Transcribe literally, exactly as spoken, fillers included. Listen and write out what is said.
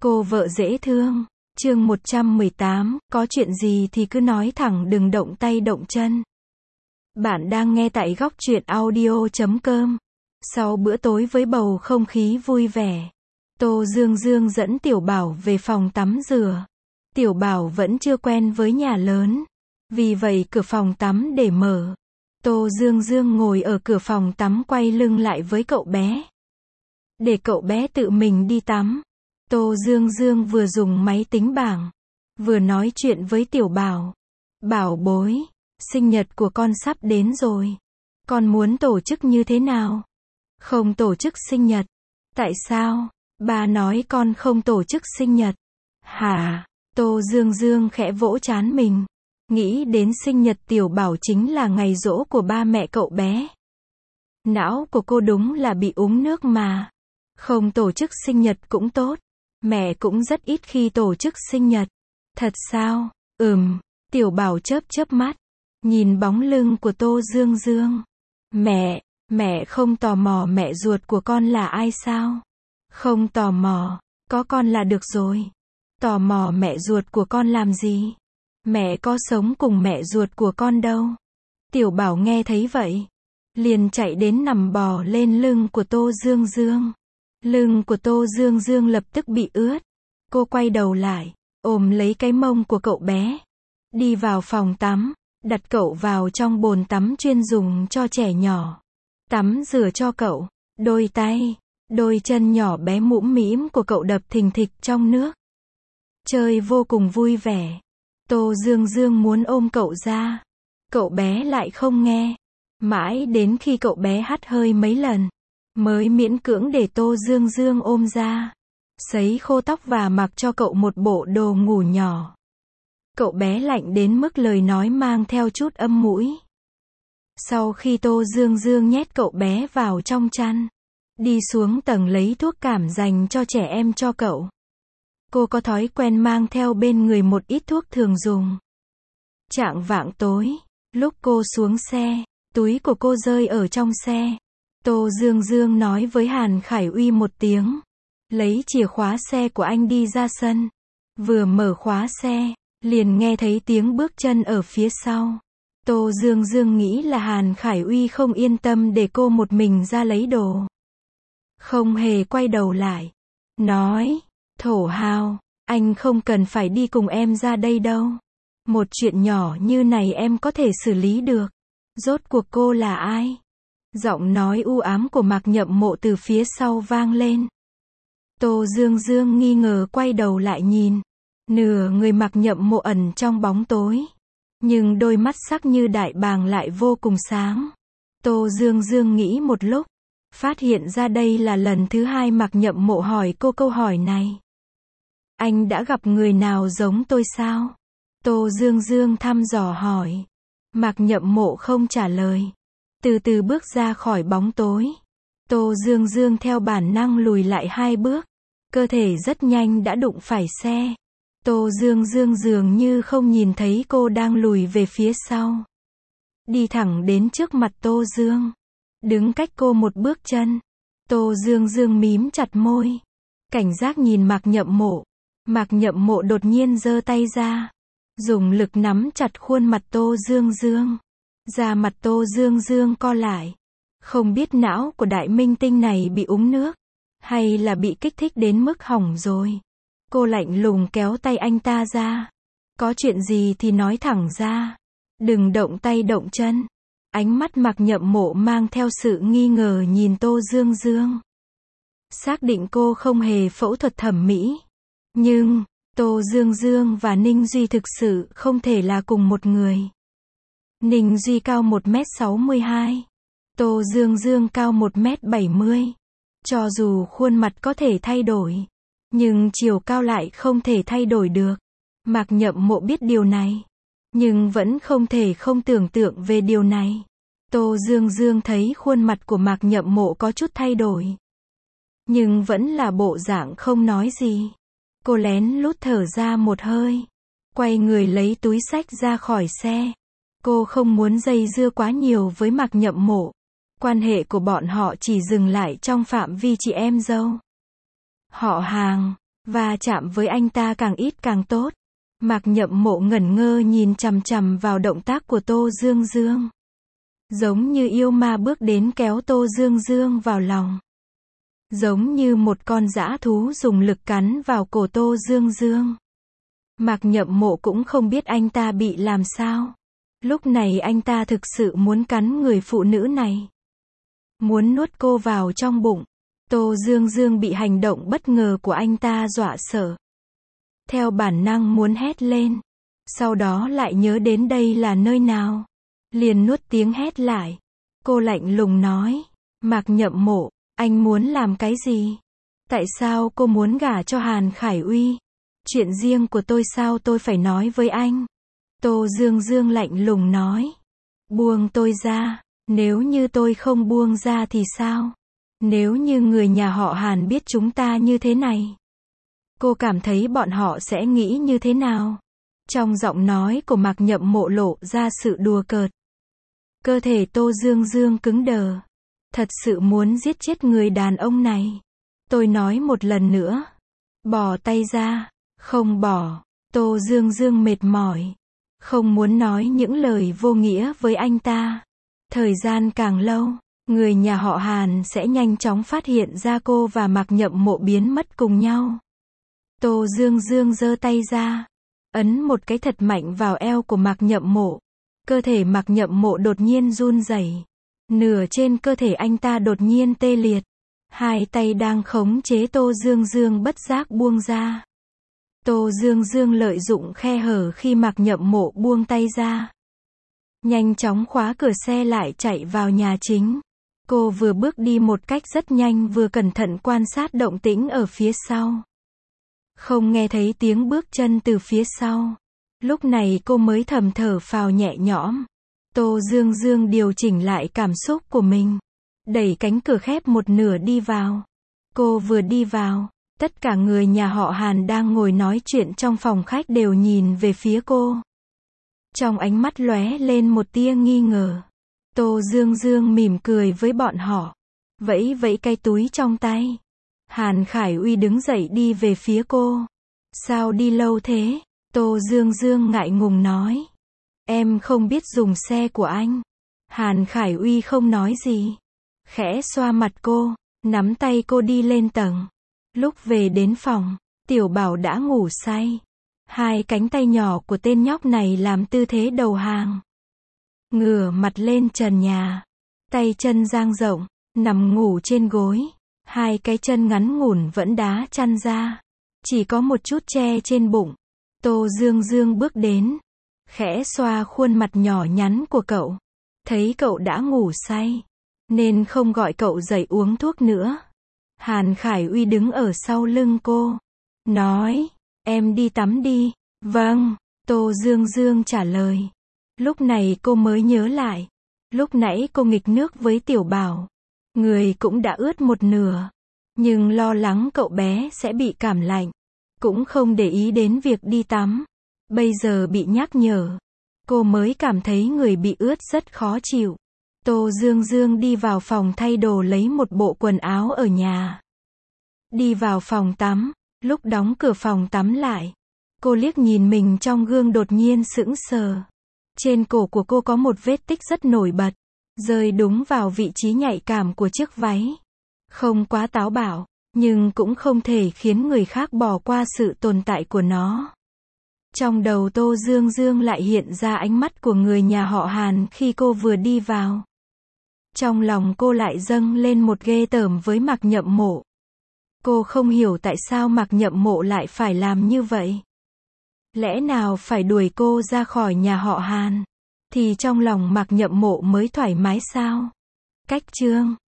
Cô vợ dễ thương. Chương một trăm mười tám, có chuyện gì thì cứ nói thẳng đừng động tay động chân. Bạn đang nghe tại góc truyện audio chấm com. Sau bữa tối với bầu không khí vui vẻ, Tô Dương Dương dẫn Tiểu Bảo về phòng tắm rửa. Tiểu Bảo vẫn chưa quen với nhà lớn, vì vậy cửa phòng tắm để mở. Tô Dương Dương ngồi ở cửa phòng tắm quay lưng lại với cậu bé, để cậu bé tự mình đi tắm. Tô Dương Dương vừa dùng máy tính bảng, vừa nói chuyện với Tiểu Bảo. Bảo bối, sinh nhật của con sắp đến rồi. Con muốn tổ chức như thế nào? Không tổ chức sinh nhật. Tại sao? Ba nói con không tổ chức sinh nhật. Hả? Tô Dương Dương khẽ vỗ trán mình. Nghĩ đến sinh nhật Tiểu Bảo chính là ngày giỗ của ba mẹ cậu bé. Não của cô đúng là bị uống nước mà. Không tổ chức sinh nhật cũng tốt. Mẹ cũng rất ít khi tổ chức sinh nhật. Thật sao? Ừm. Tiểu Bảo chớp chớp mắt, nhìn bóng lưng của Tô Dương Dương. Mẹ, mẹ không tò mò mẹ ruột của con là ai sao? Không tò mò, có con là được rồi. Tò mò mẹ ruột của con làm gì? Mẹ có sống cùng mẹ ruột của con đâu. Tiểu Bảo nghe thấy vậy, liền chạy đến nằm bò lên lưng của Tô Dương Dương. Lưng của Tô Dương Dương lập tức bị ướt. Cô quay đầu lại, ôm lấy cái mông của cậu bé, đi vào phòng tắm, đặt cậu vào trong bồn tắm chuyên dùng cho trẻ nhỏ. Tắm rửa cho cậu. Đôi tay, đôi chân nhỏ bé mũm mĩm của cậu đập thình thịch trong nước. Chơi vô cùng vui vẻ. Tô Dương Dương muốn ôm cậu ra. Cậu bé lại không nghe. Mãi đến khi cậu bé hắt hơi mấy lần, mới miễn cưỡng để Tô Dương Dương ôm ra. Sấy khô tóc và mặc cho cậu một bộ đồ ngủ nhỏ. Cậu bé lạnh đến mức lời nói mang theo chút âm mũi. Sau khi Tô Dương Dương nhét cậu bé vào trong chăn, đi xuống tầng lấy thuốc cảm dành cho trẻ em cho cậu. Cô có thói quen mang theo bên người một ít thuốc thường dùng. Chạng vạng tối, lúc cô xuống xe, túi của cô rơi ở trong xe. Tô Dương Dương nói với Hàn Khải Uy một tiếng, lấy chìa khóa xe của anh đi ra sân. Vừa mở khóa xe, liền nghe thấy tiếng bước chân ở phía sau. Tô Dương Dương nghĩ là Hàn Khải Uy không yên tâm để cô một mình ra lấy đồ. Không hề quay đầu lại. Nói, thổ hào, anh không cần phải đi cùng em ra đây đâu. Một chuyện nhỏ như này em có thể xử lý được. Rốt cuộc cô là ai? Giọng nói u ám của Mạc Nhậm Mộ từ phía sau vang lên. Tô Dương Dương nghi ngờ quay đầu lại nhìn. Nửa người Mạc Nhậm Mộ ẩn trong bóng tối, nhưng đôi mắt sắc như đại bàng lại vô cùng sáng. Tô Dương Dương nghĩ một lúc, phát hiện ra đây là lần thứ hai Mạc Nhậm Mộ hỏi cô câu hỏi này. Anh đã gặp người nào giống tôi sao? Tô Dương Dương thăm dò hỏi. Mạc Nhậm Mộ không trả lời, từ từ bước ra khỏi bóng tối. Tô Dương Dương theo bản năng lùi lại hai bước, cơ thể rất nhanh đã đụng phải xe. Tô Dương Dương dường như không nhìn thấy cô đang lùi về phía sau, đi thẳng đến trước mặt Tô Dương, đứng cách cô một bước chân. Tô Dương Dương mím chặt môi, cảnh giác nhìn Mạc Nhậm Mộ. Mạc Nhậm Mộ đột nhiên giơ tay ra, dùng lực nắm chặt khuôn mặt Tô Dương Dương. Da mặt Tô Dương Dương co lại. Không biết não của đại minh tinh này bị uống nước, hay là bị kích thích đến mức hỏng rồi. Cô lạnh lùng kéo tay anh ta ra. Có chuyện gì thì nói thẳng ra. Đừng động tay động chân. Ánh mắt Mạc Nhậm Mộ mang theo sự nghi ngờ nhìn Tô Dương Dương. Xác định cô không hề phẫu thuật thẩm mỹ. Nhưng, Tô Dương Dương và Ninh Duy thực sự không thể là cùng một người. Ninh Duy cao một mét sáu mươi hai. Tô Dương Dương cao một mét bảy mươi. Cho dù khuôn mặt có thể thay đổi, nhưng chiều cao lại không thể thay đổi được. Mạc Nhậm Mộ biết điều này, nhưng vẫn không thể không tưởng tượng về điều này. Tô Dương Dương thấy khuôn mặt của Mạc Nhậm Mộ có chút thay đổi, nhưng vẫn là bộ dạng không nói gì. Cô lén lút thở ra một hơi, quay người lấy túi xách ra khỏi xe. Cô không muốn dây dưa quá nhiều với Mạc Nhậm Mộ. Quan hệ của bọn họ chỉ dừng lại trong phạm vi chị em dâu. Họ hàng, và chạm với anh ta càng ít càng tốt. Mạc Nhậm Mộ ngẩn ngơ nhìn chằm chằm vào động tác của Tô Dương Dương. Giống như yêu ma bước đến kéo Tô Dương Dương vào lòng. Giống như một con dã thú dùng lực cắn vào cổ Tô Dương Dương. Mạc Nhậm Mộ cũng không biết anh ta bị làm sao. Lúc này anh ta thực sự muốn cắn người phụ nữ này. Muốn nuốt cô vào trong bụng. Tô Dương Dương bị hành động bất ngờ của anh ta dọa sợ. Theo bản năng muốn hét lên. Sau đó lại nhớ đến đây là nơi nào. Liền nuốt tiếng hét lại. Cô lạnh lùng nói. Mạc Nhậm Mộ, anh muốn làm cái gì? Tại sao cô muốn gả cho Hàn Khải Uy? Chuyện riêng của tôi sao tôi phải nói với anh? Tô Dương Dương lạnh lùng nói. Buông tôi ra. Nếu như tôi không buông ra thì sao? Nếu như người nhà họ Hàn biết chúng ta như thế này, cô cảm thấy bọn họ sẽ nghĩ như thế nào? Trong giọng nói của Mạc Nhậm Mộ lộ ra sự đùa cợt. Cơ thể Tô Dương Dương cứng đờ. Thật sự muốn giết chết người đàn ông này. Tôi nói một lần nữa. Bỏ tay ra. Không bỏ. Tô Dương Dương mệt mỏi. Không muốn nói những lời vô nghĩa với anh ta. Thời gian càng lâu, người nhà họ Hàn sẽ nhanh chóng phát hiện ra cô và Mạc Nhậm Mộ biến mất cùng nhau. Tô Dương Dương giơ tay ra, ấn một cái thật mạnh vào eo của Mạc Nhậm Mộ. Cơ thể Mạc Nhậm Mộ đột nhiên run rẩy. Nửa trên cơ thể anh ta đột nhiên tê liệt. Hai tay đang khống chế Tô Dương Dương bất giác buông ra. Tô Dương Dương lợi dụng khe hở khi Mạc Nhậm Mộ buông tay ra. Nhanh chóng khóa cửa xe lại chạy vào nhà chính. Cô vừa bước đi một cách rất nhanh vừa cẩn thận quan sát động tĩnh ở phía sau. Không nghe thấy tiếng bước chân từ phía sau. Lúc này cô mới thầm thở phào nhẹ nhõm. Tô Dương Dương điều chỉnh lại cảm xúc của mình. Đẩy cánh cửa khép một nửa đi vào. Cô vừa đi vào, tất cả người nhà họ Hàn đang ngồi nói chuyện trong phòng khách đều nhìn về phía cô. Trong ánh mắt lóe lên một tia nghi ngờ. Tô Dương Dương mỉm cười với bọn họ. Vẫy vẫy cái túi trong tay. Hàn Khải Uy đứng dậy đi về phía cô. Sao đi lâu thế? Tô Dương Dương ngại ngùng nói. Em không biết dùng xe của anh. Hàn Khải Uy không nói gì. Khẽ xoa mặt cô, nắm tay cô đi lên tầng. Lúc về đến phòng, Tiểu Bảo đã ngủ say. Hai cánh tay nhỏ của tên nhóc này làm tư thế đầu hàng. Ngửa mặt lên trần nhà. Tay chân dang rộng, nằm ngủ trên gối. Hai cái chân ngắn ngủn vẫn đá chăn ra. Chỉ có một chút che trên bụng. Tô Dương Dương bước đến. Khẽ xoa khuôn mặt nhỏ nhắn của cậu. Thấy cậu đã ngủ say. Nên không gọi cậu dậy uống thuốc nữa. Hàn Khải Uy đứng ở sau lưng cô. Nói. Em đi tắm đi. Vâng. Tô Dương Dương trả lời. Lúc này cô mới nhớ lại. Lúc nãy cô nghịch nước với Tiểu Bảo. Người cũng đã ướt một nửa. Nhưng lo lắng cậu bé sẽ bị cảm lạnh. Cũng không để ý đến việc đi tắm. Bây giờ bị nhắc nhở. Cô mới cảm thấy người bị ướt rất khó chịu. Tô Dương Dương đi vào phòng thay đồ lấy một bộ quần áo ở nhà. Đi vào phòng tắm. Lúc đóng cửa phòng tắm lại. Cô liếc nhìn mình trong gương đột nhiên sững sờ. Trên cổ của cô có một vết tích rất nổi bật. Rơi đúng vào vị trí nhạy cảm của chiếc váy. Không quá táo bạo, nhưng cũng không thể khiến người khác bỏ qua sự tồn tại của nó. Trong đầu Tô Dương Dương lại hiện ra ánh mắt của người nhà họ Hàn khi cô vừa đi vào. Trong lòng cô lại dâng lên một ghê tởm với Mạc Nhậm Mộ. Cô không hiểu tại sao Mạc Nhậm Mộ lại phải làm như vậy. Lẽ nào phải đuổi cô ra khỏi nhà họ Hàn, thì trong lòng Mạc Nhậm Mộ mới thoải mái sao? Cách chương